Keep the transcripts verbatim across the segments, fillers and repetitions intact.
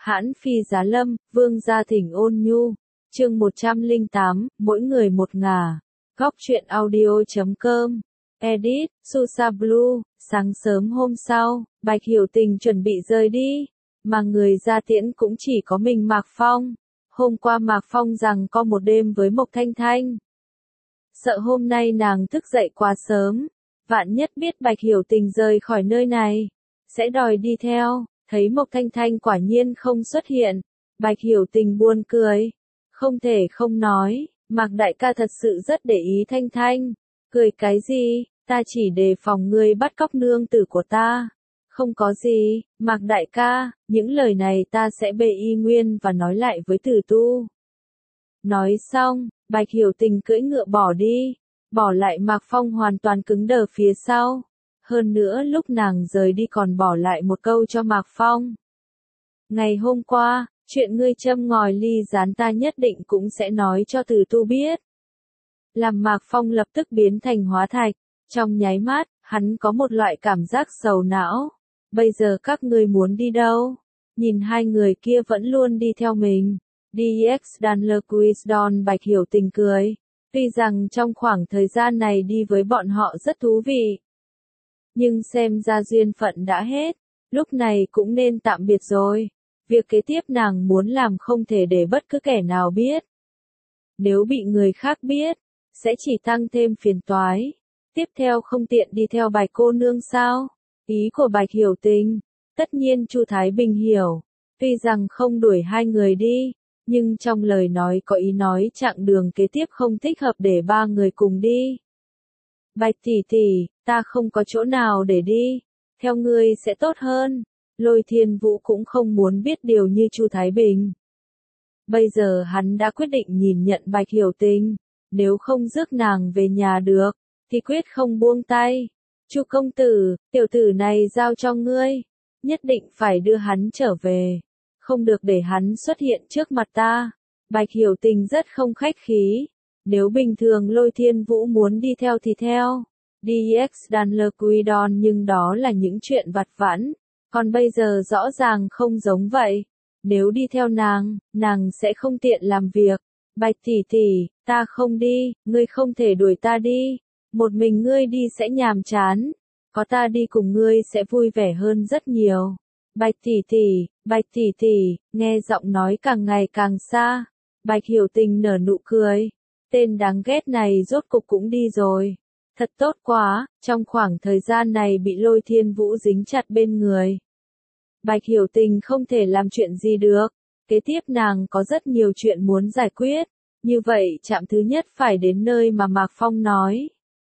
Hãn Phi Giá Lâm, Vương Gia Thỉnh Ôn Nhu, chương một trăm lẻ tám, mỗi người một ngả. Góc truyện audio chấm com, edit, Susa Blue. Sáng sớm hôm sau, Bạch Hiểu Tình chuẩn bị rời đi, mà người ra tiễn cũng chỉ có mình Mạc Phong. Hôm qua Mạc Phong rằng có một đêm với Mộc Thanh Thanh. Sợ hôm nay nàng thức dậy quá sớm, vạn nhất biết Bạch Hiểu Tình rời khỏi nơi này, sẽ đòi đi theo. Thấy Mộc Thanh Thanh quả nhiên không xuất hiện, Bạch Hiểu Tình buồn cười. Không thể không nói, Mạc đại ca thật sự rất để ý Thanh Thanh. Cười cái gì, ta chỉ đề phòng ngươi bắt cóc nương tử của ta. Không có gì, Mạc đại ca, những lời này ta sẽ bê y nguyên và nói lại với Tử Tu. Nói xong, Bạch Hiểu Tình cưỡi ngựa bỏ đi, bỏ lại Mạc Phong hoàn toàn cứng đờ phía sau. Hơn nữa lúc nàng rời đi còn bỏ lại một câu cho Mạc Phong. Ngày hôm qua, chuyện ngươi châm ngòi ly gián ta nhất định cũng sẽ nói cho Tử Tu biết. Làm Mạc Phong lập tức biến thành hóa thạch. Trong nháy mắt, hắn có một loại cảm giác sầu não. Bây giờ các ngươi muốn đi đâu? Nhìn hai người kia vẫn luôn đi theo mình. đê ích Danlerquisdon Bạch Hiểu Tình cười. Tuy rằng trong khoảng thời gian này đi với bọn họ rất thú vị. Nhưng xem ra duyên phận đã hết, lúc này cũng nên tạm biệt rồi. Việc kế tiếp nàng muốn làm không thể để bất cứ kẻ nào biết. Nếu bị người khác biết, sẽ chỉ tăng thêm phiền toái. Tiếp theo không tiện đi theo Bạch cô nương sao? Ý của Bạch Hiểu Tình, tất nhiên Chu Thái Bình hiểu. Tuy rằng không đuổi hai người đi, nhưng trong lời nói có ý nói chặng đường kế tiếp không thích hợp để ba người cùng đi. Bạch tỷ tỷ, ta không có chỗ nào để đi, theo ngươi sẽ tốt hơn. Lôi Thiên Vũ cũng không muốn biết điều như Chu Thái Bình. Bây giờ hắn đã quyết định nhìn nhận Bạch Hiểu Tình, nếu không rước nàng về nhà được, thì quyết không buông tay. Chu công tử, tiểu tử này giao cho ngươi, nhất định phải đưa hắn trở về, không được để hắn xuất hiện trước mặt ta. Bạch Hiểu Tình rất không khách khí. Nếu bình thường Lôi Thiên Vũ muốn đi theo thì theo, đê ích Danlerquidon, nhưng đó là những chuyện vặt vãnh, còn bây giờ rõ ràng không giống vậy. Nếu đi theo nàng, nàng sẽ không tiện làm việc. Bạch tỷ tỷ, ta không đi, ngươi không thể đuổi ta đi, một mình ngươi đi sẽ nhàm chán, có ta đi cùng ngươi sẽ vui vẻ hơn rất nhiều. Bạch tỷ tỷ, Bạch tỷ tỷ, nghe giọng nói càng ngày càng xa, Bạch Hiểu Tình nở nụ cười. Tên đáng ghét này rốt cục cũng đi rồi. Thật tốt quá, trong khoảng thời gian này bị Lôi Thiên Vũ dính chặt bên người. Bạch Hiểu Tình không thể làm chuyện gì được. Kế tiếp nàng có rất nhiều chuyện muốn giải quyết. Như vậy trạm thứ nhất phải đến nơi mà Mạc Phong nói.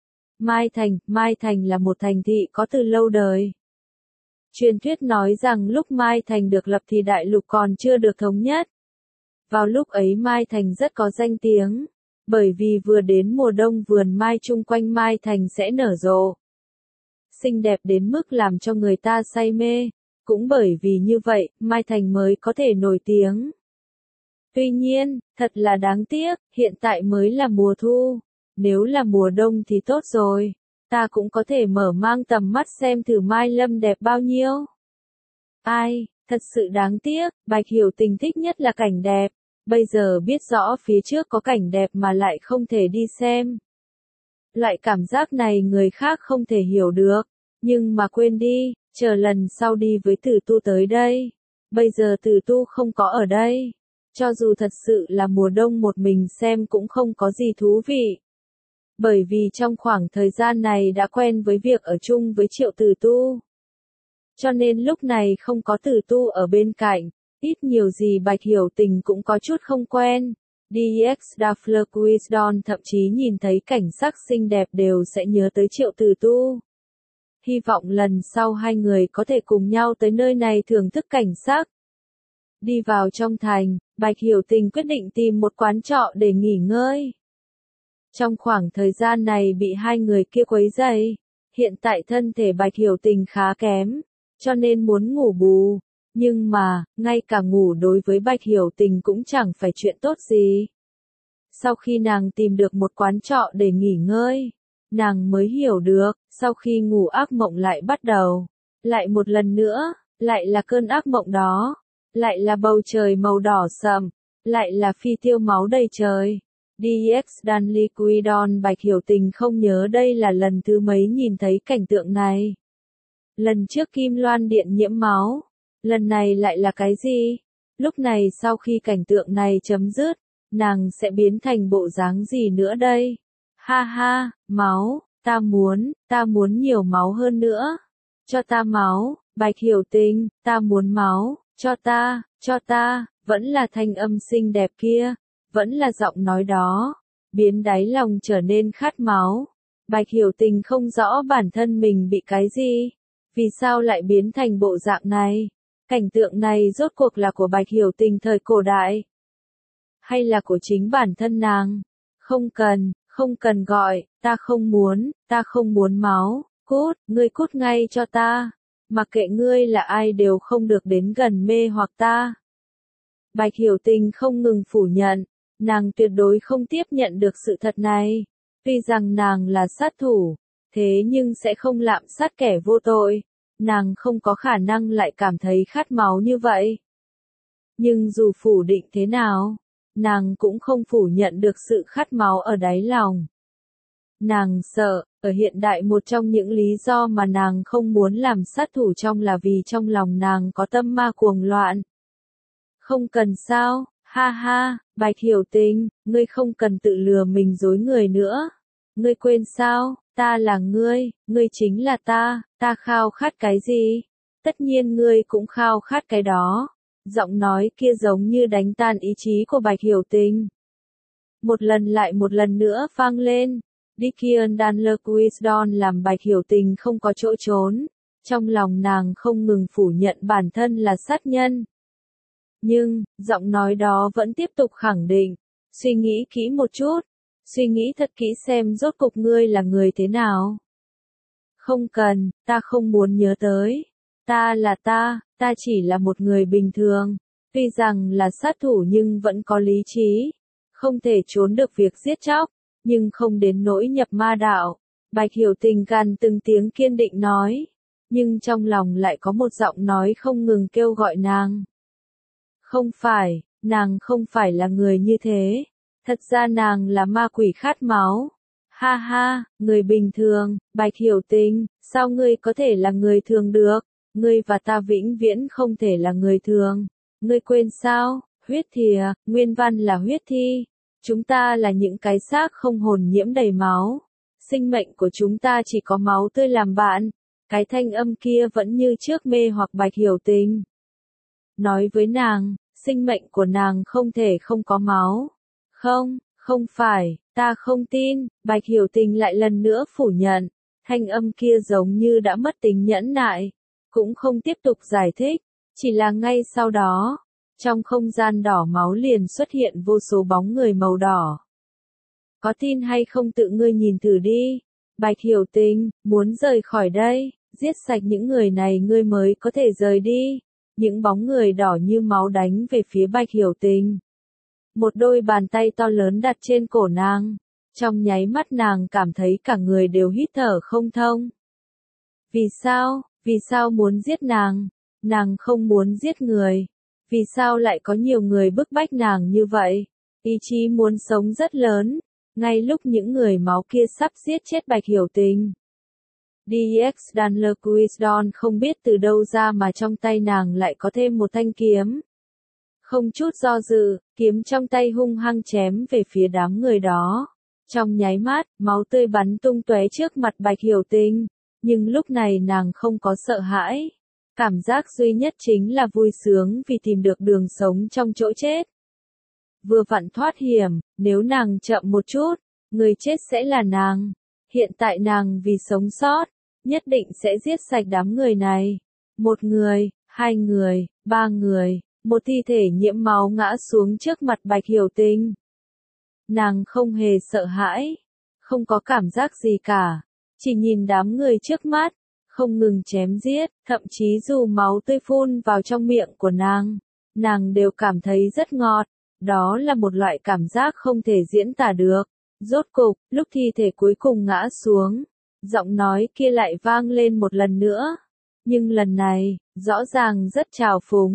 Mai Thành, Mai Thành là một thành thị có từ lâu đời. Truyền thuyết nói rằng lúc Mai Thành được lập thì đại lục còn chưa được thống nhất. Vào lúc ấy Mai Thành rất có danh tiếng. Bởi vì vừa đến mùa đông vườn mai chung quanh Mai Thành sẽ nở rộ. Xinh đẹp đến mức làm cho người ta say mê. Cũng bởi vì như vậy, Mai Thành mới có thể nổi tiếng. Tuy nhiên, thật là đáng tiếc, hiện tại mới là mùa thu. Nếu là mùa đông thì tốt rồi. Ta cũng có thể mở mang tầm mắt xem thử Mai Lâm đẹp bao nhiêu. Ai, thật sự đáng tiếc, Bạch Hiểu Tình thích nhất là cảnh đẹp. Bây giờ biết rõ phía trước có cảnh đẹp mà lại không thể đi xem. Loại cảm giác này người khác không thể hiểu được. Nhưng mà quên đi, chờ lần sau đi với Tử Tu tới đây. Bây giờ Tử Tu không có ở đây. Cho dù thật sự là mùa đông một mình xem cũng không có gì thú vị. Bởi vì trong khoảng thời gian này đã quen với việc ở chung với Triệu Tử Tu. Cho nên lúc này không có Tử Tu ở bên cạnh. Ít nhiều gì Bạch Hiểu Tình cũng có chút không quen. đê ích Danlerquisdon thậm chí nhìn thấy cảnh sắc xinh đẹp đều sẽ nhớ tới Triệu Tử Tu. Hy vọng lần sau hai người có thể cùng nhau tới nơi này thưởng thức cảnh sắc. Đi vào trong thành, Bạch Hiểu Tình quyết định tìm một quán trọ để nghỉ ngơi. Trong khoảng thời gian này bị hai người kia quấy rầy, hiện tại thân thể Bạch Hiểu Tình khá kém, cho nên muốn ngủ bù. Nhưng mà, ngay cả ngủ đối với Bạch Hiểu Tình cũng chẳng phải chuyện tốt gì. Sau khi nàng tìm được một quán trọ để nghỉ ngơi, nàng mới hiểu được, sau khi ngủ ác mộng lại bắt đầu. Lại một lần nữa, lại là cơn ác mộng đó. lại là bầu trời màu đỏ sậm, lại là phi tiêu máu đầy trời. đê ích Stanley Quidon Bạch Hiểu Tình không nhớ đây là lần thứ mấy nhìn thấy cảnh tượng này. Lần trước Kim Loan Điện nhiễm máu, lần này lại là cái gì? Lúc này sau khi cảnh tượng này chấm dứt, nàng sẽ biến thành bộ dáng gì nữa đây? Ha ha, máu, ta muốn, ta muốn nhiều máu hơn nữa. Cho ta máu, Bạch Hiểu Tình, ta muốn máu, cho ta, cho ta, vẫn là thanh âm xinh đẹp kia, vẫn là giọng nói đó, biến đáy lòng trở nên khát máu. Bạch Hiểu Tình không rõ bản thân mình bị cái gì, vì sao lại biến thành bộ dạng này. Cảnh tượng này rốt cuộc là của Bạch Hiểu Tình thời cổ đại, hay là của chính bản thân nàng? Không cần, không cần gọi, ta không muốn, ta không muốn máu, cút, ngươi cút ngay cho ta, mặc kệ ngươi là ai đều không được đến gần mê hoặc ta. Bạch Hiểu Tình không ngừng phủ nhận, nàng tuyệt đối không tiếp nhận được sự thật này. Tuy rằng nàng là sát thủ, thế nhưng sẽ không lạm sát kẻ vô tội. Nàng không có khả năng lại cảm thấy khát máu như vậy. Nhưng dù phủ định thế nào, nàng cũng không phủ nhận được sự khát máu ở đáy lòng. Nàng sợ, ở hiện đại một trong những lý do mà nàng không muốn làm sát thủ trong là vì trong lòng nàng có tâm ma cuồng loạn. Không cần sao, ha ha, Bạch Hiểu Tình, ngươi không cần tự lừa mình dối người nữa. Ngươi quên sao, ta là ngươi, ngươi chính là ta, ta khao khát cái gì? Tất nhiên ngươi cũng khao khát cái đó. Giọng nói kia giống như đánh tan ý chí của Bạch Hiểu Tình. Một lần lại một lần nữa vang lên. Dickion Danler Quisdon làm Bạch Hiểu Tình không có chỗ trốn. Trong lòng nàng không ngừng phủ nhận bản thân là sát nhân. Nhưng, giọng nói đó vẫn tiếp tục khẳng định. Suy nghĩ kỹ một chút. Suy nghĩ thật kỹ xem rốt cục ngươi là người thế nào. Không cần, ta không muốn nhớ tới. Ta là ta, ta chỉ là một người bình thường. Tuy rằng là sát thủ nhưng vẫn có lý trí. Không thể trốn được việc giết chóc, nhưng không đến nỗi nhập ma đạo. Bạch Hiểu Tình gằn từng tiếng kiên định nói. Nhưng trong lòng lại có một giọng nói không ngừng kêu gọi nàng. Không phải, nàng không phải là người như thế. Thật ra nàng là ma quỷ khát máu. Ha ha, người bình thường, Bạch Hiểu Tình, sao ngươi có thể là người thường được? Ngươi và ta vĩnh viễn không thể là người thường. Ngươi quên sao, huyết thìa, nguyên văn là huyết thi. Chúng ta là những cái xác không hồn nhiễm đầy máu. Sinh mệnh của chúng ta chỉ có máu tươi làm bạn. Cái thanh âm kia vẫn như trước mê hoặc Bạch Hiểu Tình. Nói với nàng, sinh mệnh của nàng không thể không có máu. Không, không phải, ta không tin, Bạch Hiểu Tình lại lần nữa phủ nhận. Thanh âm kia giống như đã mất tính nhẫn nại. Cũng không tiếp tục giải thích, chỉ là ngay sau đó, trong không gian đỏ máu liền xuất hiện vô số bóng người màu đỏ. Có tin hay không tự ngươi nhìn thử đi. Bạch Hiểu Tình, muốn rời khỏi đây, giết sạch những người này ngươi mới có thể rời đi. Những bóng người đỏ như máu đánh về phía Bạch Hiểu Tình. Một đôi bàn tay to lớn đặt trên cổ nàng. Trong nháy mắt nàng cảm thấy cả người đều hít thở không thông. Vì sao? Vì sao muốn giết nàng? Nàng không muốn giết người. Vì sao lại có nhiều người bức bách nàng như vậy? Ý chí muốn sống rất lớn. Ngay lúc những người máu kia sắp giết chết Bạch Hiểu Tình. đê ích Danler Quisdon không biết từ đâu ra mà trong tay nàng lại có thêm một thanh kiếm. Không chút do dự, kiếm trong tay hung hăng chém về phía đám người đó. Trong nháy mắt, máu tươi bắn tung tóe trước mặt Bạch Hiểu Tình. Nhưng lúc này nàng không có sợ hãi. Cảm giác duy nhất chính là vui sướng vì tìm được đường sống trong chỗ chết. Vừa vặn thoát hiểm, nếu nàng chậm một chút, người chết sẽ là nàng. Hiện tại nàng vì sống sót, nhất định sẽ giết sạch đám người này. Một người, hai người, ba người, một thi thể nhiễm máu ngã xuống trước mặt Bạch Hiểu Tình. Nàng không hề sợ hãi, không có cảm giác gì cả. Chỉ nhìn đám người trước mắt, không ngừng chém giết, thậm chí dù máu tươi phun vào trong miệng của nàng, nàng đều cảm thấy rất ngọt. Đó là một loại cảm giác không thể diễn tả được. Rốt cục, lúc thi thể cuối cùng ngã xuống, giọng nói kia lại vang lên một lần nữa. Nhưng lần này, rõ ràng rất trào phúng.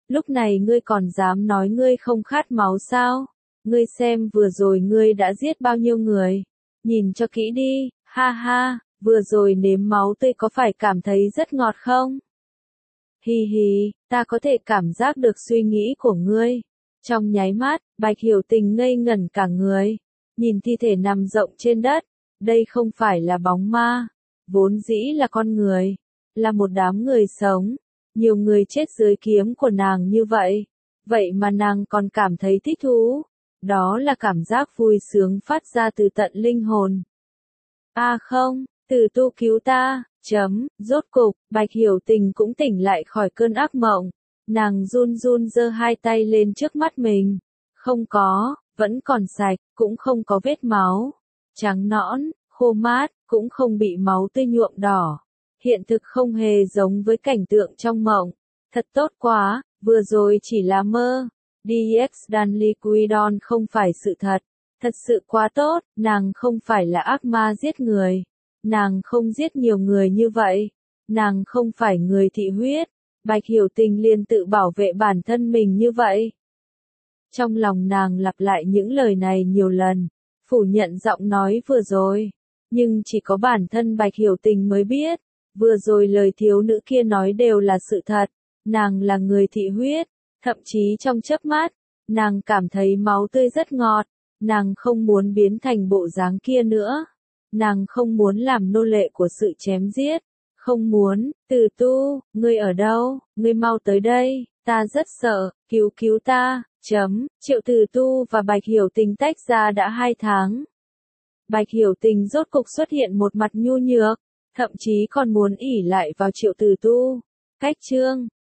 Lúc này ngươi còn dám nói ngươi không khát máu sao? Ngươi xem vừa rồi ngươi đã giết bao nhiêu người? Nhìn cho kỹ đi, ha ha, vừa rồi nếm máu tươi có phải cảm thấy rất ngọt không? Hi hi, ta có thể cảm giác được suy nghĩ của ngươi. Trong nháy mắt, Bạch Hiểu Tình ngây ngẩn cả người. Nhìn thi thể nằm rộng trên đất, đây không phải là bóng ma, vốn dĩ là con người, là một đám người sống. Nhiều người chết dưới kiếm của nàng như vậy, vậy mà nàng còn cảm thấy thích thú. Đó là cảm giác vui sướng phát ra từ tận linh hồn. À không, Từ Tu cứu ta, chấm, rốt cục, Bạch Hiểu Tình cũng tỉnh lại khỏi cơn ác mộng. Nàng run run giơ hai tay lên trước mắt mình. Không có, vẫn còn sạch, cũng không có vết máu. Trắng nõn, khô mát, cũng không bị máu tươi nhuộm đỏ. Hiện thực không hề giống với cảnh tượng trong mộng. Thật tốt quá, vừa rồi chỉ là mơ. Dexdanliquidon không phải sự thật. Thật sự quá tốt, nàng không phải là ác ma giết người. Nàng không giết nhiều người như vậy. Nàng không phải người thị huyết. Bạch Hiểu Tình liền tự bảo vệ bản thân mình như vậy. Trong lòng nàng lặp lại những lời này nhiều lần, phủ nhận giọng nói vừa rồi. Nhưng chỉ có bản thân Bạch Hiểu Tình mới biết, vừa rồi lời thiếu nữ kia nói đều là sự thật. Nàng là người thị huyết, thậm chí trong chớp mắt, nàng cảm thấy máu tươi rất ngọt. Nàng không muốn biến thành bộ dáng kia nữa. Nàng không muốn làm nô lệ của sự chém giết. Không muốn, Từ Tu, ngươi ở đâu, ngươi mau tới đây, ta rất sợ, cứu cứu ta, chấm, Triệu Từ Tu và Bạch Hiểu Tình tách ra đã hai tháng. Bạch Hiểu Tình rốt cục xuất hiện một mặt nhu nhược, thậm chí còn muốn ỷ lại vào Triệu Từ Tu. Cách chương